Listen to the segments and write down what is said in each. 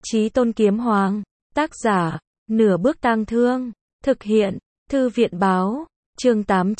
Chí Tôn Kiếm Hoàng. Tác giả, Nửa Bước Tang Thương. Thực hiện, Thư viện Báo. Chương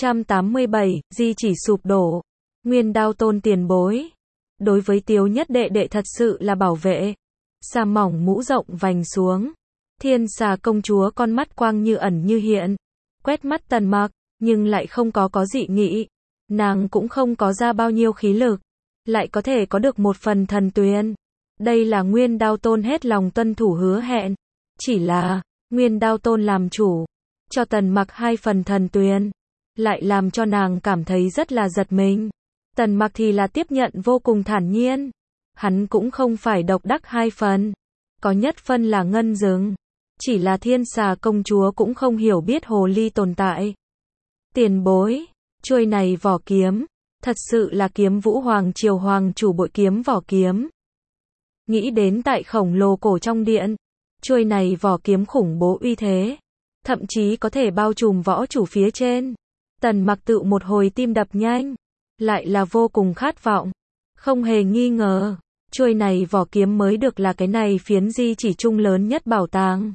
887, Di chỉ sụp đổ. Nguyên Đao Tôn tiền bối. Đối với Tiếu Nhất đệ đệ thật sự là bảo vệ. Sa mỏng mũ rộng vành xuống. Thiên Xà công chúa con mắt quang như ẩn như hiện. Quét mắt Tần Mặc, nhưng lại không có dị nghị. Nàng cũng không có ra bao nhiêu khí lực. Lại có thể có được một phần thần tuyền. Đây là Nguyên Đao Tôn hết lòng tuân thủ hứa hẹn. Chỉ là, Nguyên Đao Tôn làm chủ. Cho Tần Mặc 2 phần thần tuyền. Lại làm cho nàng cảm thấy rất là giật mình. Tần Mặc thì là tiếp nhận vô cùng thản nhiên. Hắn cũng không phải độc đắc 2 phần. Có nhất phân là ngân rừng. Chỉ là Thiên Xà công chúa cũng không hiểu biết hồ ly tồn tại. Tiền bối, chuôi này vỏ kiếm, thật sự là Kiếm Vũ Hoàng Triều Hoàng chủ bội kiếm vỏ kiếm. Nghĩ đến tại khổng lồ cổ trong điện, chuôi này vỏ kiếm khủng bố uy thế, thậm chí có thể bao trùm võ chủ phía trên. Tần Mặc tự một hồi tim đập nhanh, lại là vô cùng khát vọng. Không hề nghi ngờ, chuôi này vỏ kiếm mới được là cái này phiến di chỉ chung lớn nhất bảo tàng.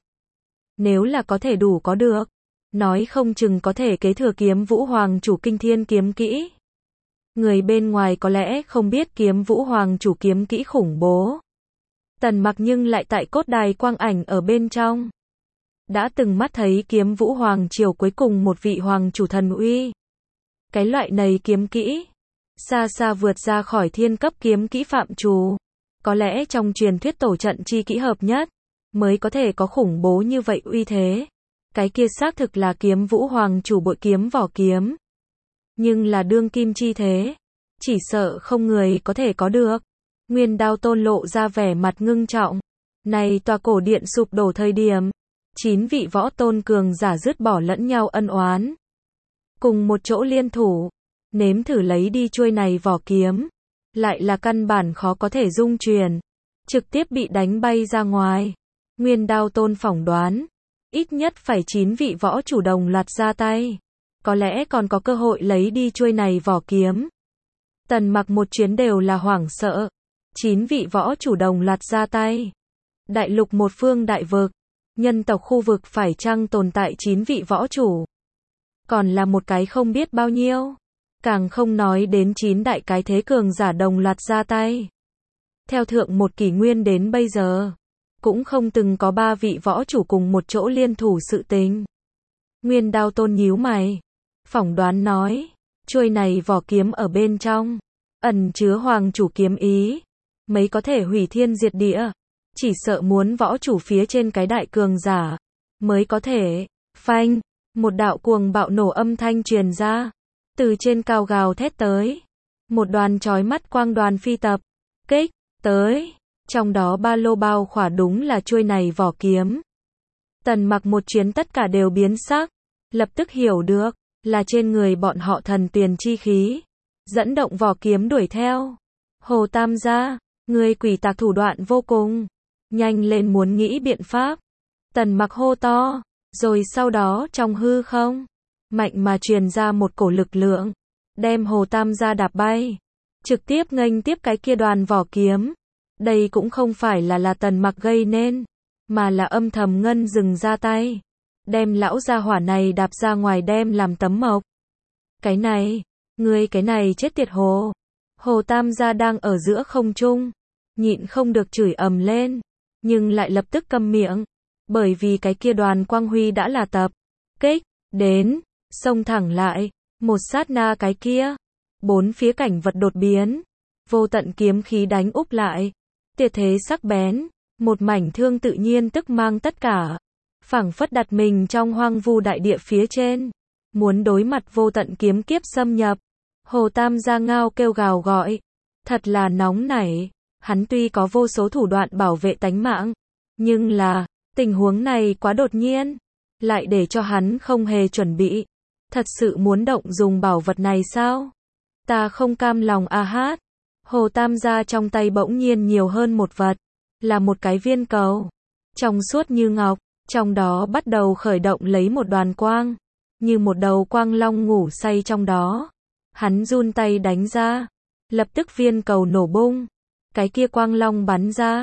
Nếu là có thể đủ có được, nói không chừng có thể kế thừa Kiếm Vũ Hoàng chủ kinh thiên kiếm kỹ. Người bên ngoài có lẽ không biết Kiếm Vũ Hoàng chủ kiếm kỹ khủng bố. Tần Mặc nhưng lại tại cốt đài quang ảnh ở bên trong. Đã từng mắt thấy Kiếm Vũ Hoàng triều cuối cùng một vị hoàng chủ thần uy. Cái loại này kiếm kỹ, xa xa vượt ra khỏi thiên cấp kiếm kỹ phạm trù. Có lẽ trong truyền thuyết tổ trận chi kỹ hợp nhất, mới có thể có khủng bố như vậy uy thế. Cái kia xác thực là Kiếm Vũ Hoàng chủ bội kiếm vỏ kiếm. Nhưng là đương kim chi thế, chỉ sợ không người có thể có được. Nguyên Đao Tôn lộ ra vẻ mặt ngưng trọng. Này tòa cổ điện sụp đổ thời điểm, 9 vị võ tôn cường giả dứt bỏ lẫn nhau ân oán. Cùng một chỗ liên thủ, nếm thử lấy đi chuôi này vỏ kiếm. Lại là căn bản khó có thể dung truyền. Trực tiếp bị đánh bay ra ngoài. Nguyên Đao Tôn phỏng đoán, ít nhất phải 9 vị võ chủ đồng loạt ra tay. Có lẽ còn có cơ hội lấy đi chuôi này vỏ kiếm. Tần Mặc một chuyến đều là hoảng sợ. 9 vị võ chủ đồng loạt ra tay. Đại lục một phương đại vực, nhân tộc khu vực phải chăng tồn tại 9 vị võ chủ? Còn là một cái không biết bao nhiêu. Càng không nói đến 9 đại cái thế cường giả đồng loạt ra tay. Theo thượng một kỷ nguyên đến bây giờ, cũng không từng có 3 vị võ chủ cùng một chỗ liên thủ sự tình. Nguyên Đao Tôn nhíu mày, phỏng đoán nói, chuôi này vỏ kiếm ở bên trong, ẩn chứa hoàng chủ kiếm ý, mấy có thể hủy thiên diệt địa, chỉ sợ muốn võ chủ phía trên cái đại cường giả, mới có thể. Phanh, một đạo cuồng bạo nổ âm thanh truyền ra, từ trên cao gào thét tới, một đoàn chói mắt quang đoàn phi tập, kích, tới, trong đó ba lô bao khỏa đúng là chuôi này vỏ kiếm. Tần Mặc một chuyến tất cả đều biến sắc, lập tức hiểu được, là trên người bọn họ thần tuyền chi khí, dẫn động vỏ kiếm đuổi theo. Hồ Tam gia, người quỷ tạc thủ đoạn vô cùng, nhanh lên muốn nghĩ biện pháp. Tần Mặc hô to, rồi sau đó trong hư không, mạnh mà truyền ra một cổ lực lượng, đem Hồ Tam gia đạp bay, trực tiếp nghênh tiếp cái kia đoàn vỏ kiếm. Đây cũng không phải là Tần Mặc gây nên, mà là âm thầm ngân dừng ra tay, đem lão gia hỏa này đạp ra ngoài đem làm tấm mộc. Cái này, ngươi cái này chết tiệt hồ. Hồ Tam gia đang ở giữa không trung, nhịn không được chửi ầm lên, nhưng lại lập tức câm miệng, bởi vì cái kia đoàn quang huy đã là tập kích đến, xông thẳng lại, một sát na cái kia, bốn phía cảnh vật đột biến, vô tận kiếm khí đánh úp lại, tiệt thế sắc bén, một mảnh thương tự nhiên tức mang tất cả, phảng phất đặt mình trong hoang vu đại địa phía trên, muốn đối mặt vô tận kiếm kiếp xâm nhập. Hồ Tam gia ngao kêu gào gọi, thật là nóng nảy, hắn tuy có vô số thủ đoạn bảo vệ tánh mạng, nhưng là, tình huống này quá đột nhiên, lại để cho hắn không hề chuẩn bị. Thật sự muốn động dùng bảo vật này sao? Ta không cam lòng a hát. Hồ Tam gia trong tay bỗng nhiên nhiều hơn một vật, là một cái viên cầu, trong suốt như ngọc, trong đó bắt đầu khởi động lấy một đoàn quang, như một đầu quang long ngủ say trong đó. Hắn run tay đánh ra, lập tức viên cầu nổ bung, cái kia quang long bắn ra,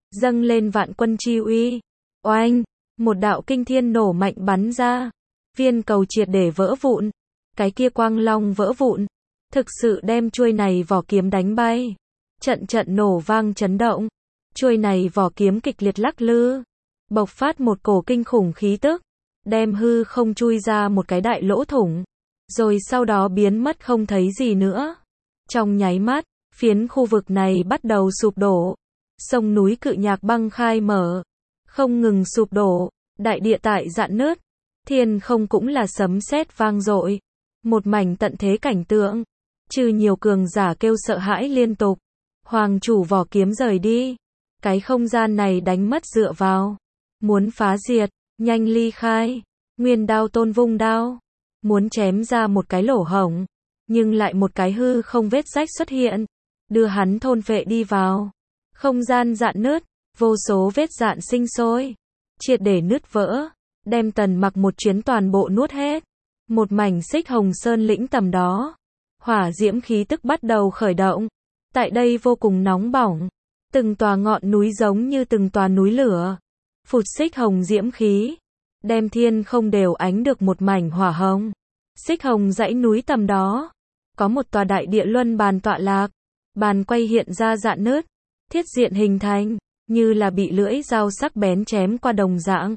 dâng lên vạn quân chi uy. Oanh, một đạo kinh thiên nổ mạnh bắn ra, viên cầu triệt để vỡ vụn, cái kia quang long vỡ vụn, thực sự đem chuôi này vỏ kiếm đánh bay. Trận trận nổ vang chấn động, chuôi này vỏ kiếm kịch liệt lắc lư, bộc phát một cổ kinh khủng khí tức, đem hư không chui ra một cái đại lỗ thủng, rồi sau đó biến mất không thấy gì nữa. Trong nháy mắt, phiến khu vực này bắt đầu sụp đổ, sông núi Cự Nhạc băng khai mở, không ngừng sụp đổ, đại địa tại rạn nứt, thiên không cũng là sấm sét vang dội, một mảnh tận thế cảnh tượng, trừ nhiều cường giả kêu sợ hãi liên tục. Hoàng chủ vỏ kiếm rời đi, cái không gian này đánh mất dựa vào, muốn phá diệt, nhanh ly khai. Nguyên Đao Tôn vung đao, muốn chém ra một cái lỗ hổng, nhưng lại một cái hư không vết rách xuất hiện, đưa hắn thôn phệ đi vào. Không gian rạn nứt, vô số vết rạn sinh sôi, triệt để nứt vỡ, đem Tần Mặc một chuyến toàn bộ nuốt hết. Một mảnh Xích Hồng Sơn lĩnh tầm đó, hỏa diễm khí tức bắt đầu khởi động. Tại đây vô cùng nóng bỏng, từng tòa ngọn núi giống như từng tòa núi lửa, phụt xích hồng diễm khí, đem thiên không đều ánh được một mảnh hỏa hồng. Xích hồng dãy núi tầm đó, có một tòa đại địa luân bàn tọa lạc, bàn quay hiện ra rạn nứt, thiết diện hình thành, như là bị lưỡi dao sắc bén chém qua đồng dạng.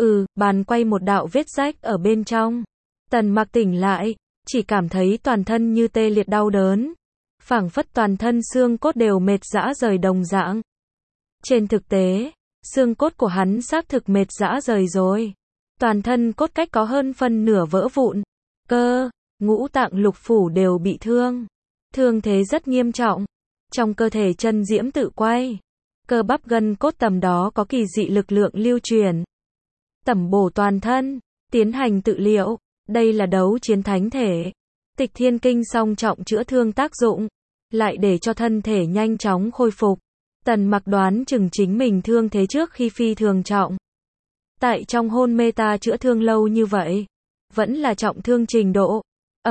Bàn quay một đạo vết rách ở bên trong. Tần Mặc tỉnh lại, chỉ cảm thấy toàn thân như tê liệt đau đớn, phảng phất toàn thân xương cốt đều mệt rã rời đồng dạng. Trên thực tế, xương cốt của hắn xác thực mệt rã rời rồi. Toàn thân cốt cách có hơn phân nửa vỡ vụn, cơ, ngũ tạng lục phủ đều bị thương. Thương thế rất nghiêm trọng. Trong cơ thể chân diễm tự quay, cơ bắp gân cốt tầm đó có kỳ dị lực lượng lưu truyền. Tẩm bổ toàn thân, tiến hành tự liệu, đây là đấu chiến thánh thể. Tịch Thiên Kinh song trọng chữa thương tác dụng, lại để cho thân thể nhanh chóng khôi phục. Tần Mặc đoán chừng chính mình thương thế trước khi phi thường trọng. Tại trong hôn mê ta chữa thương lâu như vậy, vẫn là trọng thương trình độ.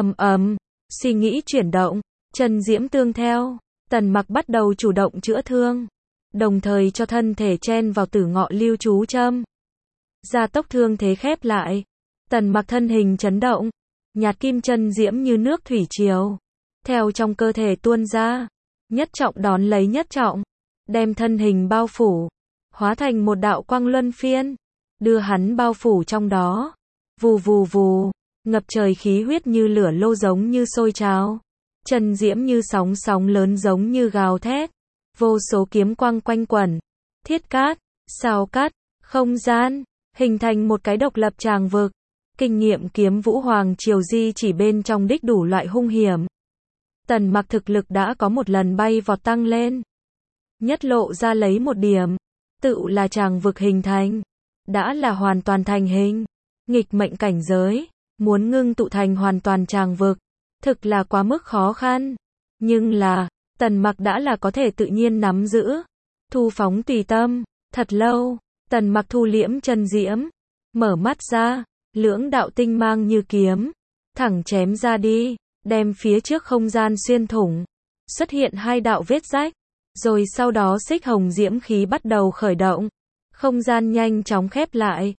Suy nghĩ chuyển động, chân diễm tương theo, Tần Mặc bắt đầu chủ động chữa thương, đồng thời cho thân thể chen vào tử ngọ lưu chú châm. Gia tốc thương thế khép lại, Tần Mặc thân hình chấn động, nhạt kim chân diễm như nước thủy triều, theo trong cơ thể tuôn ra, nhất trọng đón lấy nhất trọng, đem thân hình bao phủ, hóa thành một đạo quang luân phiên, đưa hắn bao phủ trong đó. Vù vù vù, ngập trời khí huyết như lửa lô giống như sôi trào, chân diễm như sóng sóng lớn giống như gào thét, vô số kiếm quang quanh quẩn, thiết cát, sao cát, không gian, hình thành một cái độc lập tràng vực. Kinh nghiệm kiếm vũ hoàng triều di chỉ bên trong đích đủ loại hung hiểm. Tần Mặc thực lực đã có một lần bay vọt tăng lên. Nhất lộ ra lấy một điểm, tự là tràng vực hình thành, đã là hoàn toàn thành hình. Nghịch mệnh cảnh giới, muốn ngưng tụ thành hoàn toàn tràng vực, thực là quá mức khó khăn. Nhưng là, Tần Mặc đã là có thể tự nhiên nắm giữ, thu phóng tùy tâm. Thật lâu, Tần Mặc thu liễm chân diễm, mở mắt ra, lưỡng đạo tinh mang như kiếm, thẳng chém ra đi, đem phía trước không gian xuyên thủng, xuất hiện hai đạo vết rách, rồi sau đó xích hồng diễm khí bắt đầu khởi động, không gian nhanh chóng khép lại.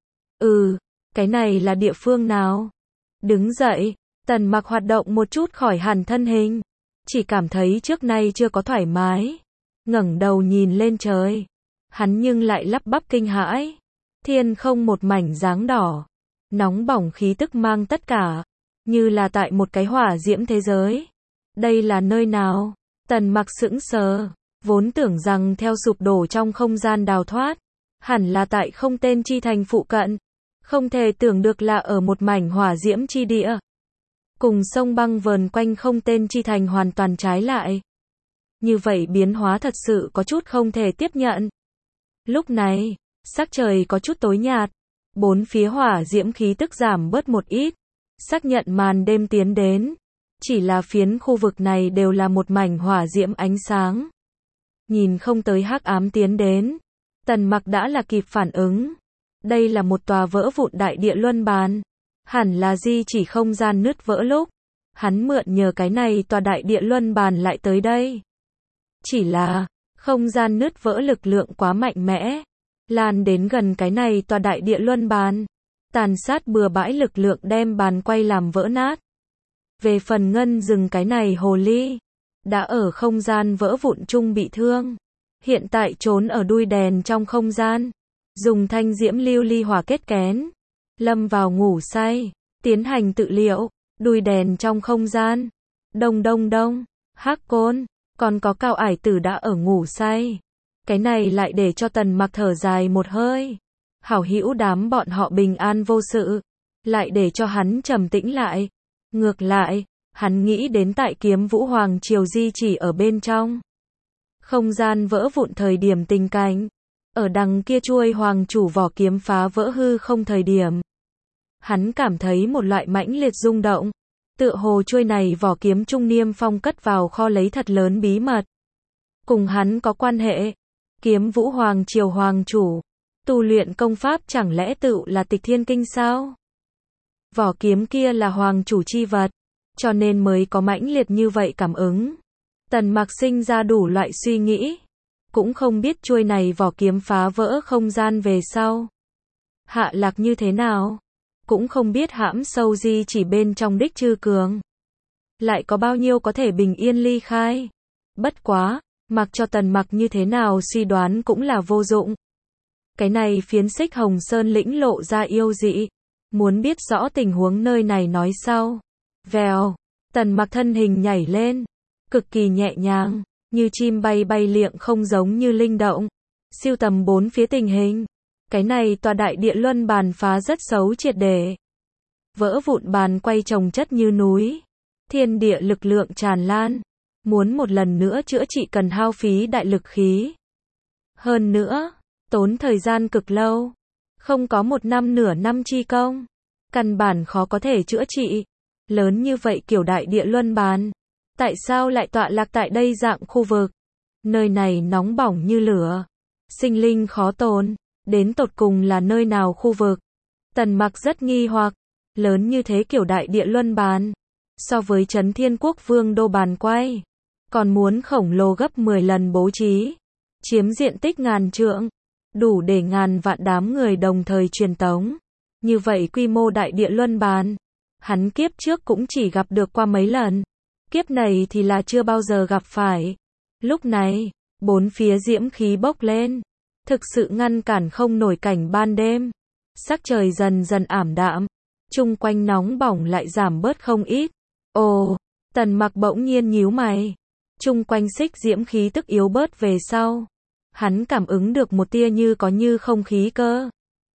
Cái này là địa phương nào? Đứng dậy, Tần Mặc hoạt động một chút khỏi hẳn thân hình, chỉ cảm thấy trước nay chưa có thoải mái, ngẩng đầu nhìn lên trời, hắn nhưng lại lắp bắp kinh hãi, thiên không một mảnh dáng đỏ, nóng bỏng khí tức mang tất cả, như là tại một cái hỏa diễm thế giới. Đây là nơi nào? Tần Mặc sững sờ, vốn tưởng rằng theo sụp đổ trong không gian đào thoát, hẳn là tại không tên chi thành phụ cận, không thể tưởng được là ở một mảnh hỏa diễm chi địa. Cùng sông băng vờn quanh không tên chi thành hoàn toàn trái lại. Như vậy biến hóa thật sự có chút không thể tiếp nhận. Lúc này, sắc trời có chút tối nhạt, bốn phía hỏa diễm khí tức giảm bớt một ít, xác nhận màn đêm tiến đến, chỉ là phiến khu vực này đều là một mảnh hỏa diễm ánh sáng. Nhìn không tới hắc ám tiến đến, Tần Mặc đã là kịp phản ứng. Đây là một tòa vỡ vụn đại địa luân bàn, hẳn là di chỉ không gian nứt vỡ lúc, hắn mượn nhờ cái này tòa đại địa luân bàn lại tới đây. Chỉ là, Không gian nứt vỡ lực lượng quá mạnh mẽ, lan đến gần cái này tòa đại địa luân bàn. Tàn sát bừa bãi lực lượng đem bàn quay làm vỡ nát. Về phần ngân rừng cái này hồ ly, đã ở không gian vỡ vụn chung bị thương. Hiện tại trốn ở đuôi đèn trong không gian. Dùng thanh diễm lưu ly hỏa kết kén. Lâm vào ngủ say. Tiến hành tự liệu. Đuôi đèn trong không gian. Đông đông đông. Hắc Côn. Còn có Cao Ải Tử đã ở ngủ say. Cái này lại để cho Tần Mặc thở dài một hơi. Hảo hữu đám bọn họ bình an vô sự. Lại để cho hắn trầm tĩnh lại. Ngược lại, hắn nghĩ đến tại Kiếm Vũ Hoàng Triều di chỉ ở bên trong. Không gian vỡ vụn thời điểm tình cảnh. Ở đằng kia chuôi hoàng chủ vỏ kiếm phá vỡ hư không thời điểm. Hắn cảm thấy một loại mãnh liệt rung động. Tựa hồ chuôi này vỏ kiếm Trung Niêm Phong cất vào kho lấy thật lớn bí mật. Cùng hắn có quan hệ. Kiếm Vũ Hoàng Triều Hoàng chủ. Tu luyện công pháp chẳng lẽ tự là Tịch Thiên Kinh sao? Vỏ kiếm kia là hoàng chủ chi vật. Cho nên mới có mãnh liệt như vậy cảm ứng. Tần Mặc sinh ra đủ loại suy nghĩ. Cũng không biết chuôi này vỏ kiếm phá vỡ không gian về sau. Hạ lạc như thế nào? Cũng không biết hãm sâu di chỉ bên trong đích chư cường. Lại có bao nhiêu có thể bình yên ly khai. Bất quá, mặc cho Tần Mặc như thế nào suy đoán cũng là vô dụng. Cái này phiến Xích Hồng Sơn lĩnh lộ ra yêu dị. Muốn biết rõ tình huống nơi này nói sau. Vèo, Tần Mặc thân hình nhảy lên. Cực kỳ nhẹ nhàng, như chim bay bay liệng không giống như linh động. Siêu tầm bốn phía tình hình. Cái này tòa đại địa luân bàn phá rất xấu triệt để. Vỡ vụn bàn quay chồng chất như núi. Thiên địa lực lượng tràn lan. Muốn một lần nữa chữa trị cần hao phí đại lực khí. Hơn nữa, tốn thời gian cực lâu. Không có một năm nửa năm chi công. Căn bản khó có thể chữa trị. Lớn như vậy kiểu đại địa luân bàn. Tại sao lại tọa lạc tại đây dạng khu vực? Nơi này nóng bỏng như lửa. Sinh linh khó tồn. Đến tột cùng là nơi nào khu vực? Tần Mặc rất nghi hoặc. Lớn như thế kiểu đại địa luân bàn. So với Trấn Thiên Quốc Vương đô bàn quay. Còn muốn khổng lồ gấp 10 lần bố trí. Chiếm diện tích ngàn trượng. Đủ để ngàn vạn đám người đồng thời truyền tống. Như vậy quy mô đại địa luân bàn. Hắn kiếp trước cũng chỉ gặp được qua mấy lần. Kiếp này thì là chưa bao giờ gặp phải. Lúc này, bốn phía diễm khí bốc lên. Thực sự ngăn cản không nổi cảnh ban đêm. Sắc trời dần dần ảm đạm. Chung quanh nóng bỏng lại giảm bớt không ít. Ồ, Tần Mặc bỗng nhiên nhíu mày. Chung quanh xích diễm khí tức yếu bớt về sau. Hắn cảm ứng được một tia như có như không khí cơ.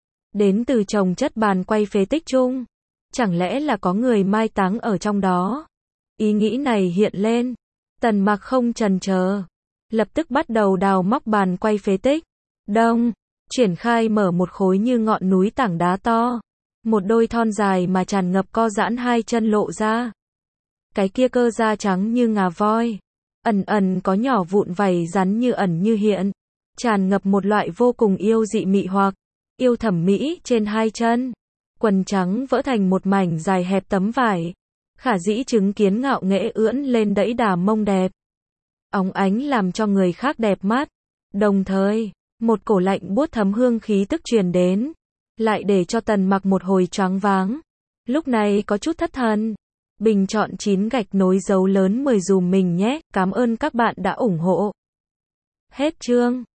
Đến từ chồng chất bàn quay phế tích chung. Chẳng lẽ là có người mai táng ở trong đó? Ý nghĩ này hiện lên. Tần Mặc không chần chờ. Lập tức bắt đầu đào móc bàn quay phế tích. Đông, triển khai mở một khối như ngọn núi tảng đá to. Một đôi thon dài mà tràn ngập co giãn hai chân lộ ra. Cái kia cơ da trắng như ngà voi. Ẩn ẩn có nhỏ vụn vảy rắn như ẩn như hiện. Tràn ngập một loại vô cùng yêu dị mị hoặc. Yêu thẩm mỹ trên hai chân. Quần trắng vỡ thành một mảnh dài hẹp tấm vải. Khả dĩ chứng kiến ngạo nghễ ưỡn lên đẫy đà mông đẹp. Óng ánh làm cho người khác đẹp mắt. Đồng thời, một cổ lạnh buốt thấm hương khí tức truyền đến. Lại để cho Tần Mặc một hồi choáng váng. Lúc này có chút thất thần. Bình chọn 9 gạch nối dấu lớn 10 dùm mình nhé. Cảm ơn các bạn đã ủng hộ. Hết chương.